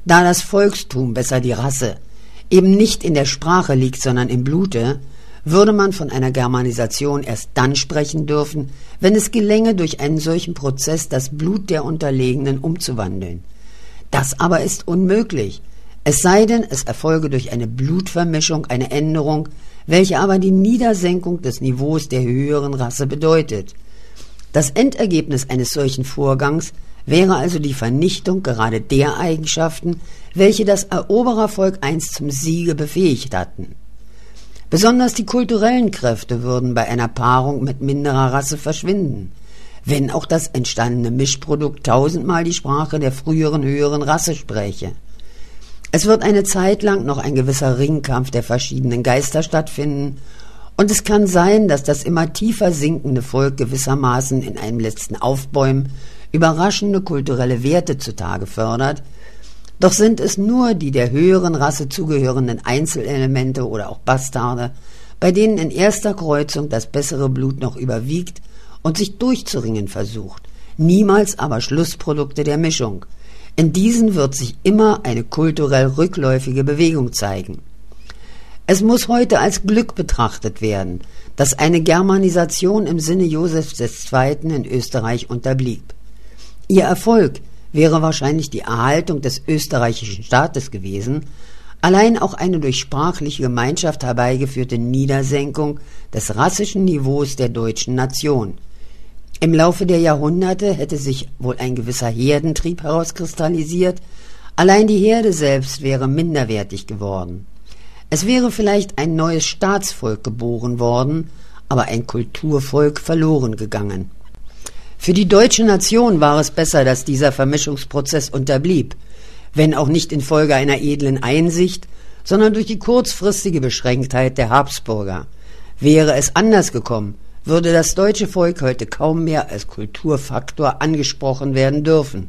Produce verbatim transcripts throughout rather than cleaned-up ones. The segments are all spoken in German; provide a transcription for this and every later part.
Da das Volkstum, besser die Rasse, eben nicht in der Sprache liegt, sondern im Blute, würde man von einer Germanisation erst dann sprechen dürfen, wenn es gelänge, durch einen solchen Prozess das Blut der Unterlegenen umzuwandeln. Das aber ist unmöglich, es sei denn, es erfolge durch eine Blutvermischung eine Änderung, welche aber die Niedersenkung des Niveaus der höheren Rasse bedeutet. Das Endergebnis eines solchen Vorgangs wäre also die Vernichtung gerade der Eigenschaften, welche das Eroberervolk einst zum Siege befähigt hatten. Besonders die kulturellen Kräfte würden bei einer Paarung mit minderer Rasse verschwinden, wenn auch das entstandene Mischprodukt tausendmal die Sprache der früheren höheren Rasse spräche. Es wird eine Zeit lang noch ein gewisser Ringkampf der verschiedenen Geister stattfinden, und es kann sein, dass das immer tiefer sinkende Volk gewissermaßen in einem letzten Aufbäumen überraschende kulturelle Werte zutage fördert, doch sind es nur die der höheren Rasse zugehörenden Einzelelemente oder auch Bastarde, bei denen in erster Kreuzung das bessere Blut noch überwiegt und sich durchzuringen versucht, niemals aber Schlussprodukte der Mischung. In diesen wird sich immer eine kulturell rückläufige Bewegung zeigen. Es muss heute als Glück betrachtet werden, dass eine Germanisation im Sinne Josefs des Zweiten in Österreich unterblieb. Ihr Erfolg wäre wahrscheinlich die Erhaltung des österreichischen Staates gewesen, allein auch eine durch sprachliche Gemeinschaft herbeigeführte Niedersenkung des rassischen Niveaus der deutschen Nation. Im Laufe der Jahrhunderte hätte sich wohl ein gewisser Herdentrieb herauskristallisiert, allein die Herde selbst wäre minderwertig geworden. Es wäre vielleicht ein neues Staatsvolk geboren worden, aber ein Kulturvolk verloren gegangen. Für die deutsche Nation war es besser, dass dieser Vermischungsprozess unterblieb, wenn auch nicht infolge einer edlen Einsicht, sondern durch die kurzfristige Beschränktheit der Habsburger. Wäre es anders gekommen, würde das deutsche Volk heute kaum mehr als Kulturfaktor angesprochen werden dürfen.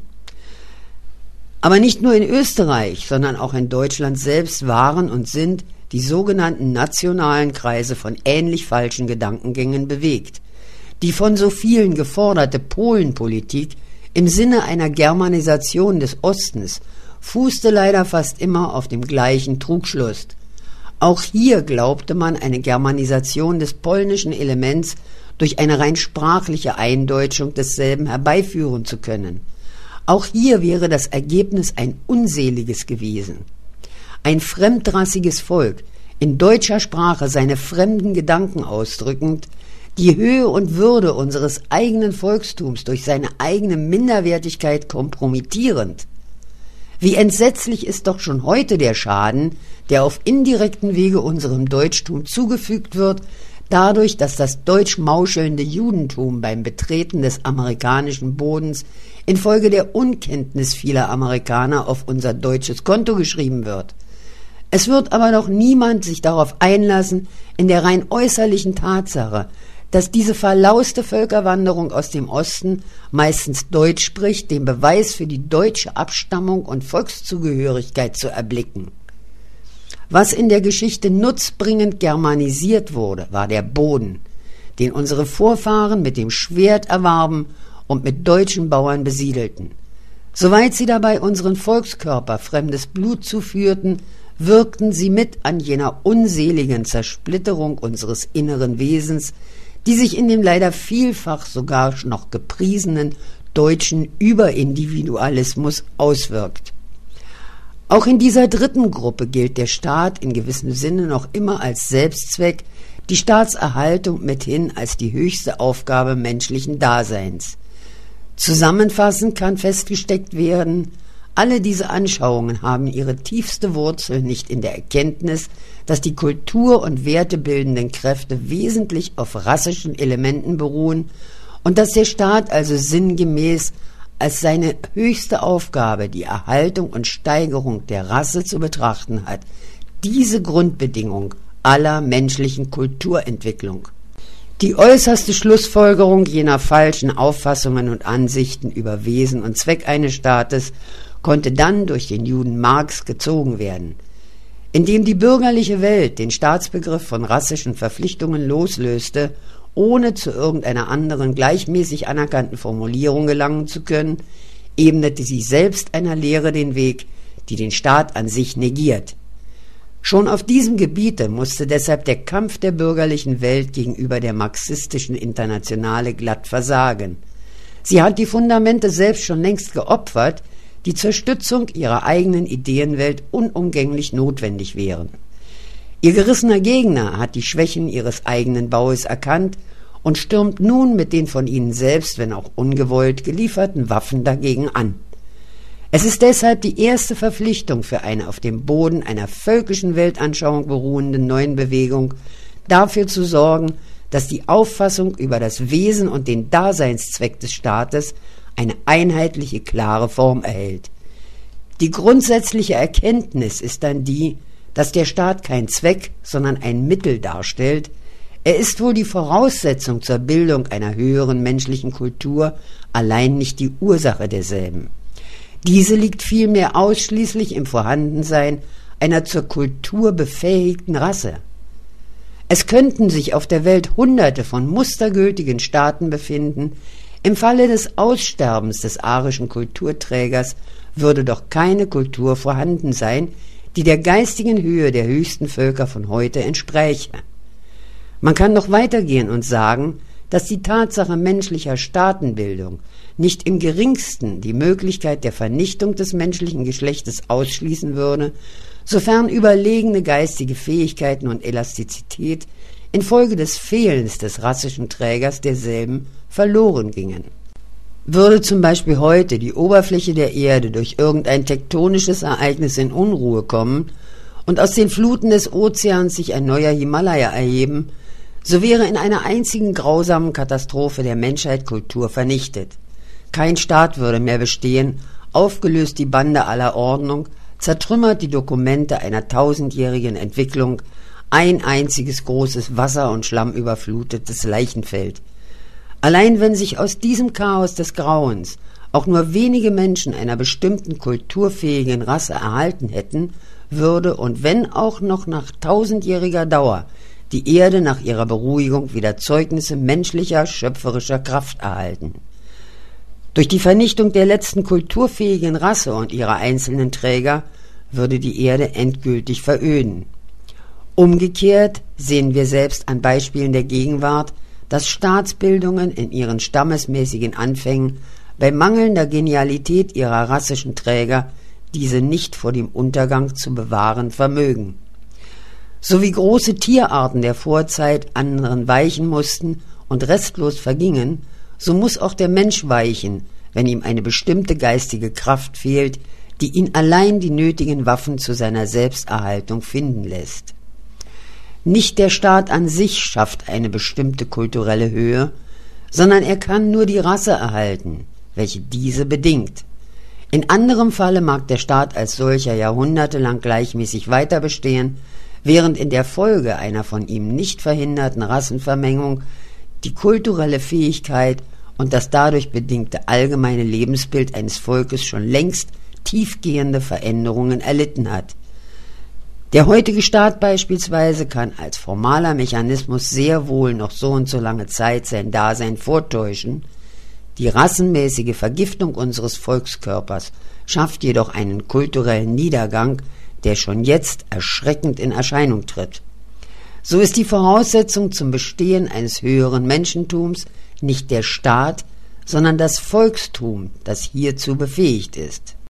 Aber nicht nur in Österreich, sondern auch in Deutschland selbst waren und sind die sogenannten nationalen Kreise von ähnlich falschen Gedankengängen bewegt. Die von so vielen geforderte Polenpolitik im Sinne einer Germanisation des Ostens fußte leider fast immer auf dem gleichen Trugschluss. Auch hier glaubte man, eine Germanisation des polnischen Elements durch eine rein sprachliche Eindeutschung desselben herbeiführen zu können. Auch hier wäre das Ergebnis ein unseliges gewesen. Ein fremdrassiges Volk, in deutscher Sprache seine fremden Gedanken ausdrückend, die Höhe und Würde unseres eigenen Volkstums durch seine eigene Minderwertigkeit kompromittierend. Wie entsetzlich ist doch schon heute der Schaden, der auf indirekten Wege unserem Deutschtum zugefügt wird, dadurch, dass das deutsch mauschelnde Judentum beim Betreten des amerikanischen Bodens infolge der Unkenntnis vieler Amerikaner auf unser deutsches Konto geschrieben wird. Es wird aber doch niemand sich darauf einlassen, in der rein äußerlichen Tatsache, dass diese verlauste Völkerwanderung aus dem Osten meistens Deutsch spricht, den Beweis für die deutsche Abstammung und Volkszugehörigkeit zu erblicken. Was in der Geschichte nutzbringend germanisiert wurde, war der Boden, den unsere Vorfahren mit dem Schwert erwarben und mit deutschen Bauern besiedelten. Soweit sie dabei unseren Volkskörper fremdes Blut zuführten, wirkten sie mit an jener unseligen Zersplitterung unseres inneren Wesens, die sich in dem leider vielfach sogar noch gepriesenen deutschen Überindividualismus auswirkt. Auch in dieser dritten Gruppe gilt der Staat in gewissem Sinne noch immer als Selbstzweck, die Staatserhaltung mithin als die höchste Aufgabe menschlichen Daseins. Zusammenfassend kann festgesteckt werden, alle diese Anschauungen haben ihre tiefste Wurzel nicht in der Erkenntnis, dass die kultur- und wertebildenden Kräfte wesentlich auf rassischen Elementen beruhen und dass der Staat also sinngemäß als seine höchste Aufgabe die Erhaltung und Steigerung der Rasse zu betrachten hat, diese Grundbedingung aller menschlichen Kulturentwicklung. Die äußerste Schlussfolgerung jener falschen Auffassungen und Ansichten über Wesen und Zweck eines Staates konnte dann durch den Juden Marx gezogen werden. Indem die bürgerliche Welt den Staatsbegriff von rassischen Verpflichtungen loslöste, ohne zu irgendeiner anderen gleichmäßig anerkannten Formulierung gelangen zu können, ebnete sie selbst einer Lehre den Weg, die den Staat an sich negiert. Schon auf diesem Gebiete musste deshalb der Kampf der bürgerlichen Welt gegenüber der marxistischen Internationale glatt versagen. Sie hat die Fundamente selbst schon längst geopfert, die zur Stützung ihrer eigenen Ideenwelt unumgänglich notwendig wären. Ihr gerissener Gegner hat die Schwächen ihres eigenen Baues erkannt und stürmt nun mit den von ihnen selbst, wenn auch ungewollt, gelieferten Waffen dagegen an. Es ist deshalb die erste Verpflichtung für eine auf dem Boden einer völkischen Weltanschauung beruhende neuen Bewegung, dafür zu sorgen, dass die Auffassung über das Wesen und den Daseinszweck des Staates eine einheitliche, klare Form erhält. Die grundsätzliche Erkenntnis ist dann die, dass der Staat kein Zweck, sondern ein Mittel darstellt. Er ist wohl die Voraussetzung zur Bildung einer höheren menschlichen Kultur, allein nicht die Ursache derselben. Diese liegt vielmehr ausschließlich im Vorhandensein einer zur Kultur befähigten Rasse. Es könnten sich auf der Welt Hunderte von mustergültigen Staaten befinden. Im Falle des Aussterbens des arischen Kulturträgers würde doch keine Kultur vorhanden sein, die der geistigen Höhe der höchsten Völker von heute entspräche. Man kann noch weitergehen und sagen, dass die Tatsache menschlicher Staatenbildung nicht im geringsten die Möglichkeit der Vernichtung des menschlichen Geschlechtes ausschließen würde, sofern überlegene geistige Fähigkeiten und Elastizität infolge des Fehlens des rassischen Trägers derselben verloren gingen. Würde zum Beispiel heute die Oberfläche der Erde durch irgendein tektonisches Ereignis in Unruhe kommen und aus den Fluten des Ozeans sich ein neuer Himalaya erheben, so wäre in einer einzigen grausamen Katastrophe der Menschheit Kultur vernichtet. Kein Staat würde mehr bestehen, aufgelöst die Bande aller Ordnung, zertrümmert die Dokumente einer tausendjährigen Entwicklung, ein einziges großes Wasser- und schlammüberflutetes Leichenfeld. Allein wenn sich aus diesem Chaos des Grauens auch nur wenige Menschen einer bestimmten kulturfähigen Rasse erhalten hätten, würde, und wenn auch noch nach tausendjähriger Dauer, die Erde nach ihrer Beruhigung wieder Zeugnisse menschlicher, schöpferischer Kraft erhalten. Durch die Vernichtung der letzten kulturfähigen Rasse und ihrer einzelnen Träger würde die Erde endgültig veröden. Umgekehrt sehen wir selbst an Beispielen der Gegenwart, dass Staatsbildungen in ihren stammesmäßigen Anfängen bei mangelnder Genialität ihrer rassischen Träger diese nicht vor dem Untergang zu bewahren vermögen. So wie große Tierarten der Vorzeit anderen weichen mussten und restlos vergingen, so muss auch der Mensch weichen, wenn ihm eine bestimmte geistige Kraft fehlt, die ihn allein die nötigen Waffen zu seiner Selbsterhaltung finden lässt. Nicht der Staat an sich schafft eine bestimmte kulturelle Höhe, sondern er kann nur die Rasse erhalten, welche diese bedingt. In anderem Falle mag der Staat als solcher jahrhundertelang gleichmäßig weiter bestehen, während in der Folge einer von ihm nicht verhinderten Rassenvermengung die kulturelle Fähigkeit und das dadurch bedingte allgemeine Lebensbild eines Volkes schon längst tiefgehende Veränderungen erlitten hat. Der heutige Staat beispielsweise kann als formaler Mechanismus sehr wohl noch so und so lange Zeit sein Dasein vortäuschen. Die rassenmäßige Vergiftung unseres Volkskörpers schafft jedoch einen kulturellen Niedergang, der schon jetzt erschreckend in Erscheinung tritt. So ist die Voraussetzung zum Bestehen eines höheren Menschentums nicht der Staat, sondern das Volkstum, das hierzu befähigt ist.